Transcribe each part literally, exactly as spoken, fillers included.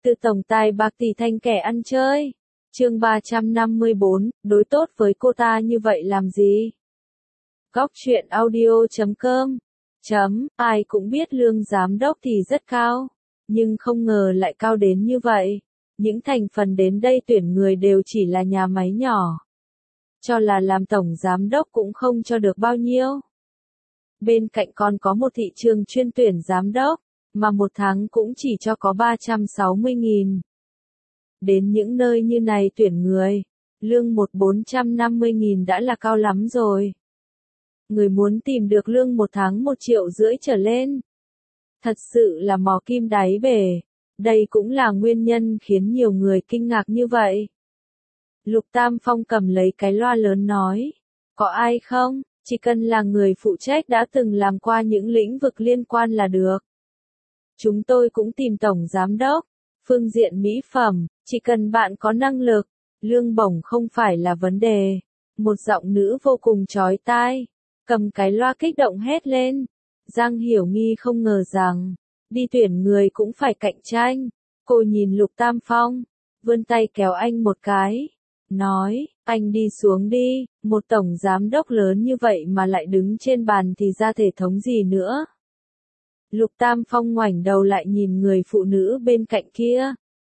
Từ tổng tài bạc tỷ thành kẻ ăn chơi. Chương ba trăm năm mươi bốn, đối tốt với cô ta như vậy làm gì? Góc truyện audio chấm com. Chấm, ai cũng biết lương giám đốc thì rất cao, nhưng không ngờ lại cao đến như vậy. Những thành phần đến đây tuyển người đều chỉ là nhà máy nhỏ. Cho là làm tổng giám đốc cũng không cho được bao nhiêu. Bên cạnh còn có một thị trường chuyên tuyển giám đốc, mà một tháng cũng chỉ cho có ba trăm sáu mươi nghìn. Đến những nơi như này tuyển người, lương một bốn trăm năm mươi nghìn đã là cao lắm rồi. Người muốn tìm được lương một tháng một triệu rưỡi trở lên. Thật sự là mò kim đáy bể. Đây cũng là nguyên nhân khiến nhiều người kinh ngạc như vậy. Lục Tam Phong cầm lấy cái loa lớn nói. Có ai không? Chỉ cần là người phụ trách đã từng làm qua những lĩnh vực liên quan là được. Chúng tôi cũng tìm tổng giám đốc. Phương diện mỹ phẩm, chỉ cần bạn có năng lực, lương bổng không phải là vấn đề. Một giọng nữ vô cùng chói tai, cầm cái loa kích động hét lên. Giang Hiểu Nghi không ngờ rằng, đi tuyển người cũng phải cạnh tranh. Cô nhìn Lục Tam Phong, vươn tay kéo anh một cái, nói, anh đi xuống đi, một tổng giám đốc lớn như vậy mà lại đứng trên bàn thì ra thể thống gì nữa. Lục Tam Phong ngoảnh đầu lại nhìn người phụ nữ bên cạnh kia.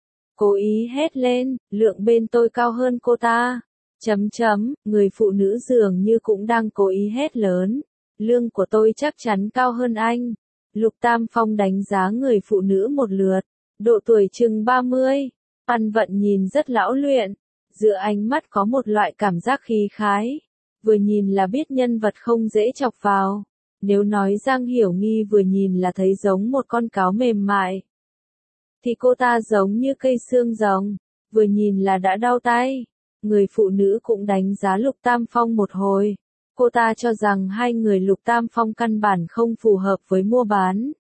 Cố ý hét lên, lượng bên tôi cao hơn cô ta. Chấm chấm, người phụ nữ dường như cũng đang cố ý hét lớn. Lương của tôi chắc chắn cao hơn anh. Lục Tam Phong đánh giá người phụ nữ một lượt. Độ tuổi chừng ba mươi. Ăn vận nhìn rất lão luyện. Giữa ánh mắt có một loại cảm giác khí khái. Vừa nhìn là biết nhân vật không dễ chọc vào. Nếu nói Giang Hiểu Nghi vừa nhìn là thấy giống một con cáo mềm mại, thì cô ta giống như cây xương rồng, vừa nhìn là đã đau tay. Người phụ nữ cũng đánh giá Lục Tam Phong một hồi. Cô ta cho rằng hai người Lục Tam Phong căn bản không phù hợp với mua bán.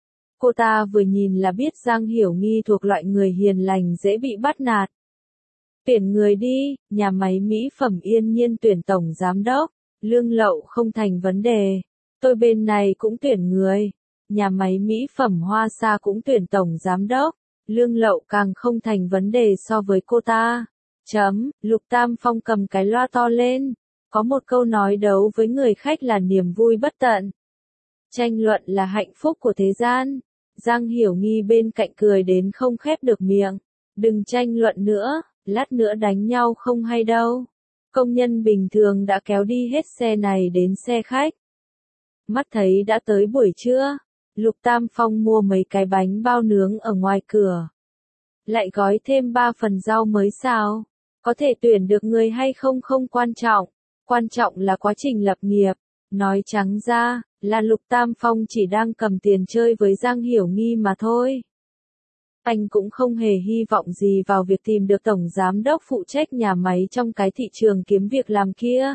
Cô ta vừa nhìn là biết Giang Hiểu Nghi thuộc loại người hiền lành dễ bị bắt nạt. Tuyển người đi, nhà máy mỹ phẩm Yên Nhiên tuyển tổng giám đốc, lương lậu không thành vấn đề. Tôi bên này cũng tuyển người. Nhà máy mỹ phẩm Hoa Sa cũng tuyển tổng giám đốc. Lương lậu càng không thành vấn đề so với cô ta. Chấm, Lục Tam Phong cầm cái loa to lên. Có một câu nói đấu với người khách là niềm vui bất tận. Tranh luận là hạnh phúc của thế gian. Giang Hiểu Nghi bên cạnh cười đến không khép được miệng. Đừng tranh luận nữa, lát nữa đánh nhau không hay đâu. Công nhân bình thường đã kéo đi hết xe này đến xe khách. Mắt thấy đã tới buổi trưa, Lục Tam Phong mua mấy cái bánh bao nướng ở ngoài cửa. Lại gói thêm ba phần rau mới xào. Có thể tuyển được người hay không không quan trọng. Quan trọng là quá trình lập nghiệp. Nói trắng ra, là Lục Tam Phong chỉ đang cầm tiền chơi với Giang Hiểu Nghi mà thôi. Anh cũng không hề hy vọng gì vào việc tìm được tổng giám đốc phụ trách nhà máy trong cái thị trường kiếm việc làm kia.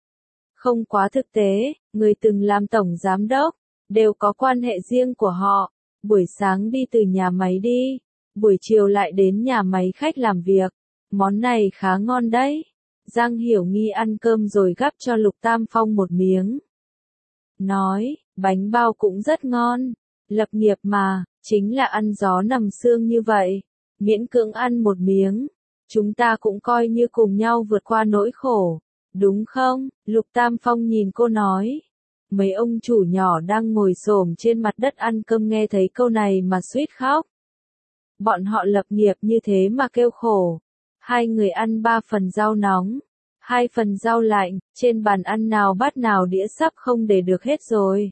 Không quá thực tế, người từng làm tổng giám đốc, đều có quan hệ riêng của họ. Buổi sáng đi từ nhà máy đi, buổi chiều lại đến nhà máy khách làm việc. Món này khá ngon đấy. Giang Hiểu Nghi ăn cơm rồi gắp cho Lục Tam Phong một miếng. Nói, bánh bao cũng rất ngon. Lập nghiệp mà, chính là ăn gió nằm sương như vậy. Miễn cưỡng ăn một miếng. Chúng ta cũng coi như cùng nhau vượt qua nỗi khổ. Đúng không? Lục Tam Phong nhìn cô nói. Mấy ông chủ nhỏ đang ngồi xổm trên mặt đất ăn cơm nghe thấy câu này mà suýt khóc. Bọn họ lập nghiệp như thế mà kêu khổ. Hai người ăn ba phần rau nóng, hai phần rau lạnh, trên bàn ăn nào bát nào đĩa sắp không để được hết rồi.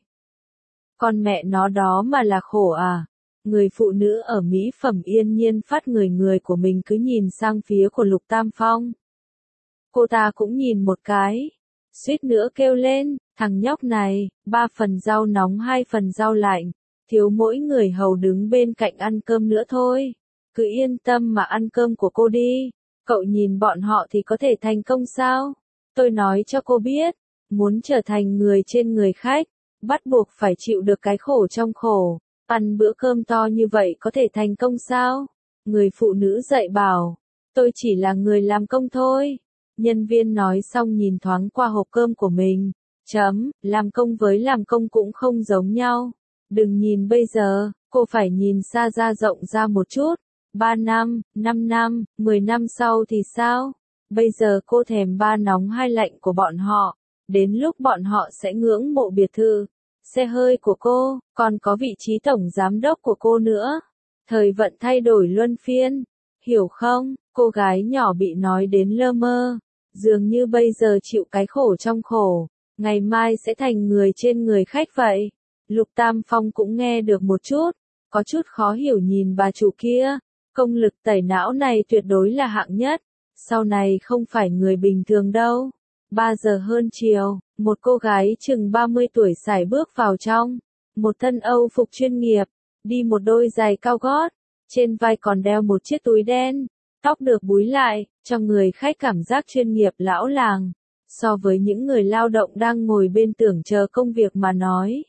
Con mẹ nó đó mà là khổ à? Người phụ nữ ở mỹ phẩm Yên Nhiên phát người người của mình cứ nhìn sang phía của Lục Tam Phong. Cô ta cũng nhìn một cái, suýt nữa kêu lên, thằng nhóc này, ba phần rau nóng hai phần rau lạnh, thiếu mỗi người hầu đứng bên cạnh ăn cơm nữa thôi. Cứ yên tâm mà ăn cơm của cô đi, cậu nhìn bọn họ thì có thể thành công sao? Tôi nói cho cô biết, muốn trở thành người trên người khách, bắt buộc phải chịu được cái khổ trong khổ. Ăn bữa cơm to như vậy có thể thành công sao? Người phụ nữ dạy bảo, tôi chỉ là người làm công thôi. Nhân viên nói xong nhìn thoáng qua hộp cơm của mình. Chấm, làm công với làm công cũng không giống nhau. Đừng nhìn bây giờ, cô phải nhìn xa ra rộng ra một chút. ba năm, năm năm, mười năm sau thì sao? Bây giờ cô thèm ba nóng hai lạnh của bọn họ, đến lúc bọn họ sẽ ngưỡng mộ biệt thự, xe hơi của cô, còn có vị trí tổng giám đốc của cô nữa. Thời vận thay đổi luân phiên, hiểu không? Cô gái nhỏ bị nói đến lơ mơ, dường như bây giờ chịu cái khổ trong khổ, ngày mai sẽ thành người trên người khách vậy. Lục Tam Phong cũng nghe được một chút, có chút khó hiểu nhìn bà chủ kia, công lực tẩy não này tuyệt đối là hạng nhất, sau này không phải người bình thường đâu. Ba giờ hơn chiều, một cô gái chừng ba mươi tuổi sải bước vào trong, một thân Âu phục chuyên nghiệp, đi một đôi giày cao gót, trên vai còn đeo một chiếc túi đen, tóc được búi lại, cho người khách cảm giác chuyên nghiệp lão làng, so với những người lao động đang ngồi bên tưởng chờ công việc mà nói.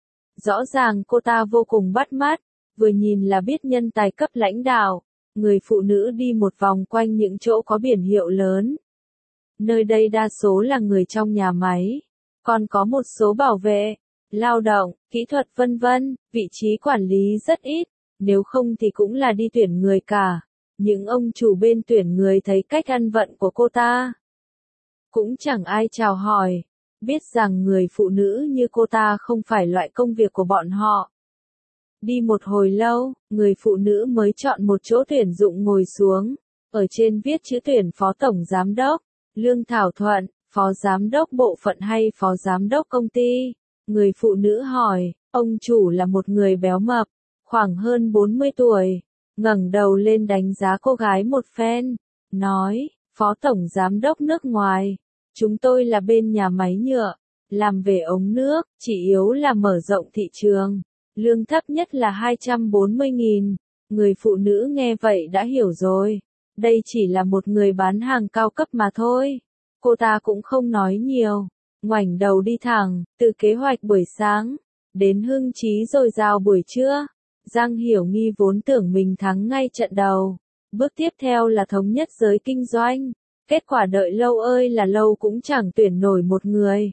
Rõ ràng cô ta vô cùng bắt mắt, vừa nhìn là biết nhân tài cấp lãnh đạo. Người phụ nữ đi một vòng quanh những chỗ có biển hiệu lớn. Nơi đây đa số là người trong nhà máy, còn có một số bảo vệ, lao động, kỹ thuật vân vân, vị trí quản lý rất ít, nếu không thì cũng là đi tuyển người cả. Những ông chủ bên tuyển người thấy cách ăn vận của cô ta, cũng chẳng ai chào hỏi, biết rằng người phụ nữ như cô ta không phải loại công việc của bọn họ. Đi một hồi lâu, người phụ nữ mới chọn một chỗ tuyển dụng ngồi xuống, ở trên viết chữ tuyển phó tổng giám đốc, Lương Thảo Thuận, phó giám đốc bộ phận hay phó giám đốc công ty. Người phụ nữ hỏi, ông chủ là một người béo mập, khoảng hơn bốn mươi tuổi, ngẩng đầu lên đánh giá cô gái một phen, nói, phó tổng giám đốc nước ngoài, chúng tôi là bên nhà máy nhựa, làm về ống nước, chỉ yếu là mở rộng thị trường. Lương thấp nhất là hai trăm bốn mươi nghìn. Người phụ nữ nghe vậy đã hiểu rồi. Đây chỉ là một người bán hàng cao cấp mà thôi. Cô ta cũng không nói nhiều. Ngoảnh đầu đi thẳng, từ kế hoạch buổi sáng, đến hưng trí dồi dào buổi trưa. Giang Hiểu Nghi vốn tưởng mình thắng ngay trận đầu. Bước tiếp theo là thống nhất giới kinh doanh. Kết quả đợi lâu ơi là lâu cũng chẳng tuyển nổi một người.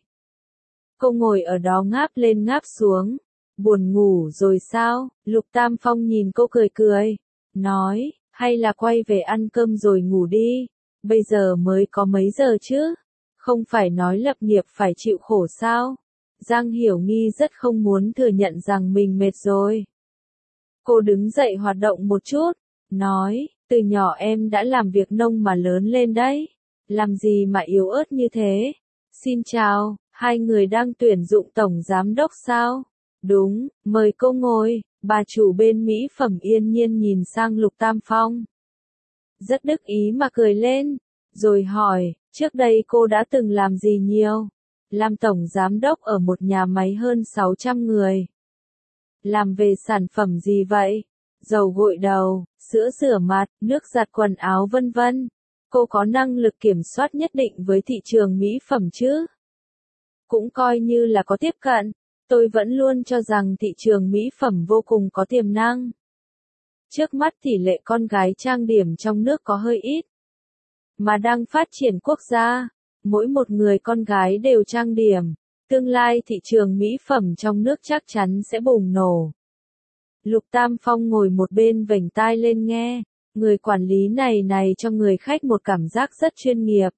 Cô ngồi ở đó ngáp lên ngáp xuống. Buồn ngủ rồi sao? Lục Tam Phong nhìn cô cười cười, nói, hay là quay về ăn cơm rồi ngủ đi, bây giờ mới có mấy giờ chứ? Không phải nói lập nghiệp phải chịu khổ sao? Giang Hiểu Nghi rất không muốn thừa nhận rằng mình mệt rồi. Cô đứng dậy hoạt động một chút, nói, từ nhỏ em đã làm việc nông mà lớn lên đấy, làm gì mà yếu ớt như thế? Xin chào, hai người đang tuyển dụng tổng giám đốc sao? Đúng, mời cô ngồi. Bà chủ bên mỹ phẩm yên nhiên nhìn sang Lục Tam Phong, rất đắc ý mà cười lên, rồi hỏi, trước đây cô đã từng làm gì nhiều? Làm tổng giám đốc ở một nhà máy hơn sáu trăm người. Làm về sản phẩm gì vậy? Dầu gội đầu, sữa rửa mặt, nước giặt quần áo vân vân. Cô có năng lực kiểm soát nhất định với thị trường mỹ phẩm chứ? Cũng coi như là có tiếp cận. Tôi vẫn luôn cho rằng thị trường mỹ phẩm vô cùng có tiềm năng. Trước mắt tỷ lệ con gái trang điểm trong nước có hơi ít. Mà đang phát triển quốc gia, mỗi một người con gái đều trang điểm. Tương lai thị trường mỹ phẩm trong nước chắc chắn sẽ bùng nổ. Lục Tam Phong ngồi một bên vểnh tai lên nghe. Người quản lý này này cho người khách một cảm giác rất chuyên nghiệp.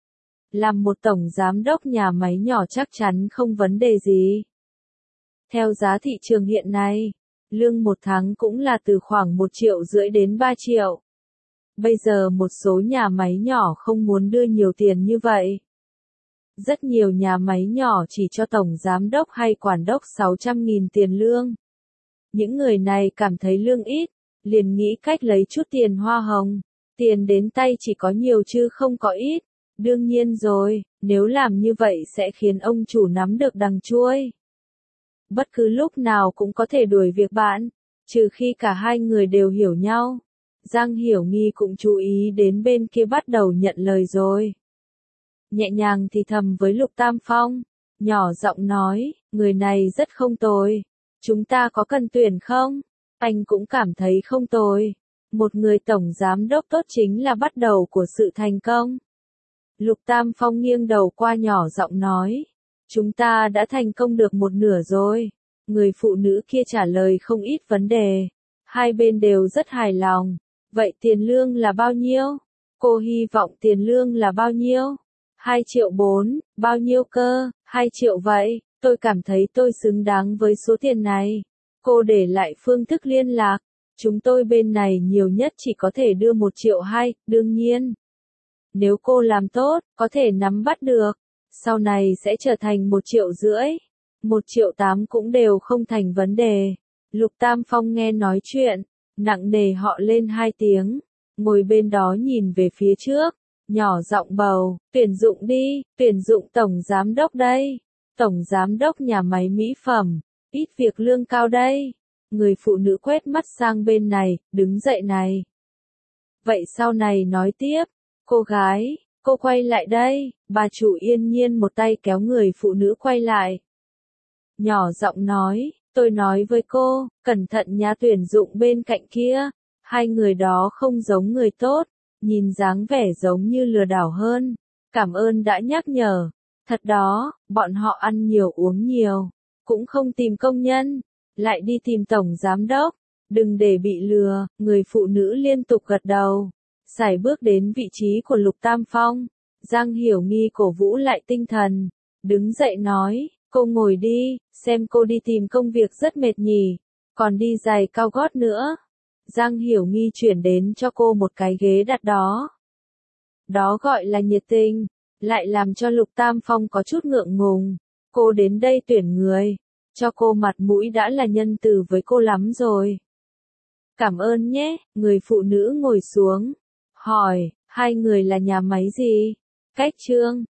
Làm một tổng giám đốc nhà máy nhỏ chắc chắn không vấn đề gì. Theo giá thị trường hiện nay, lương một tháng cũng là từ khoảng một triệu rưỡi đến ba triệu. Bây giờ một số nhà máy nhỏ không muốn đưa nhiều tiền như vậy. Rất nhiều nhà máy nhỏ chỉ cho tổng giám đốc hay quản đốc sáu trăm nghìn tiền lương. Những người này cảm thấy lương ít, liền nghĩ cách lấy chút tiền hoa hồng. Tiền đến tay chỉ có nhiều chứ không có ít. Đương nhiên rồi, nếu làm như vậy sẽ khiến ông chủ nắm được đằng chuôi. Bất cứ lúc nào cũng có thể đuổi việc bạn, trừ khi cả hai người đều hiểu nhau. Giang Hiểu Nghi cũng chú ý đến bên kia bắt đầu nhận lời rồi. Nhẹ nhàng thì thầm với Lục Tam Phong, nhỏ giọng nói, người này rất không tồi. Chúng ta có cần tuyển không? Anh cũng cảm thấy không tồi. Một người tổng giám đốc tốt chính là bắt đầu của sự thành công. Lục Tam Phong nghiêng đầu qua nhỏ giọng nói. Chúng ta đã thành công được một nửa rồi. Người phụ nữ kia trả lời không ít vấn đề. Hai bên đều rất hài lòng. Vậy tiền lương là bao nhiêu? Cô hy vọng tiền lương là bao nhiêu? hai triệu bốn, bao nhiêu cơ? hai triệu vậy, tôi cảm thấy tôi xứng đáng với số tiền này. Cô để lại phương thức liên lạc. Chúng tôi bên này nhiều nhất chỉ có thể đưa một triệu hai, đương nhiên. Nếu cô làm tốt, có thể nắm bắt được. Sau này sẽ trở thành một triệu rưỡi. Một triệu tám cũng đều không thành vấn đề. Lục Tam Phong nghe nói chuyện, nặng nề họ lên hai tiếng. Ngồi bên đó nhìn về phía trước. Nhỏ giọng bầu, tuyển dụng đi, tuyển dụng tổng giám đốc đây. Tổng giám đốc nhà máy mỹ phẩm, ít việc lương cao đây. Người phụ nữ quét mắt sang bên này, đứng dậy này. Vậy sau này nói tiếp, cô gái, cô quay lại đây, bà chủ yên nhiên một tay kéo người phụ nữ quay lại. Nhỏ giọng nói, tôi nói với cô, cẩn thận nhà tuyển dụng bên cạnh kia, hai người đó không giống người tốt, nhìn dáng vẻ giống như lừa đảo hơn. Cảm ơn đã nhắc nhở. Thật đó, bọn họ ăn nhiều uống nhiều, cũng không tìm công nhân, lại đi tìm tổng giám đốc. Đừng để bị lừa, người phụ nữ liên tục gật đầu. Sải bước đến vị trí của Lục Tam Phong. Giang Hiểu Nghi cổ vũ lại tinh thần. Đứng dậy nói, cô ngồi đi, xem cô đi tìm công việc rất mệt nhỉ, còn đi giày cao gót nữa. Giang Hiểu Nghi chuyển đến cho cô một cái ghế đặt đó. Đó gọi là nhiệt tình, lại làm cho Lục Tam Phong có chút ngượng ngùng. Cô đến đây tuyển người, cho cô mặt mũi đã là nhân từ với cô lắm rồi. Cảm ơn nhé, người phụ nữ ngồi xuống. Hỏi, hai người là nhà máy gì? Cách Trương,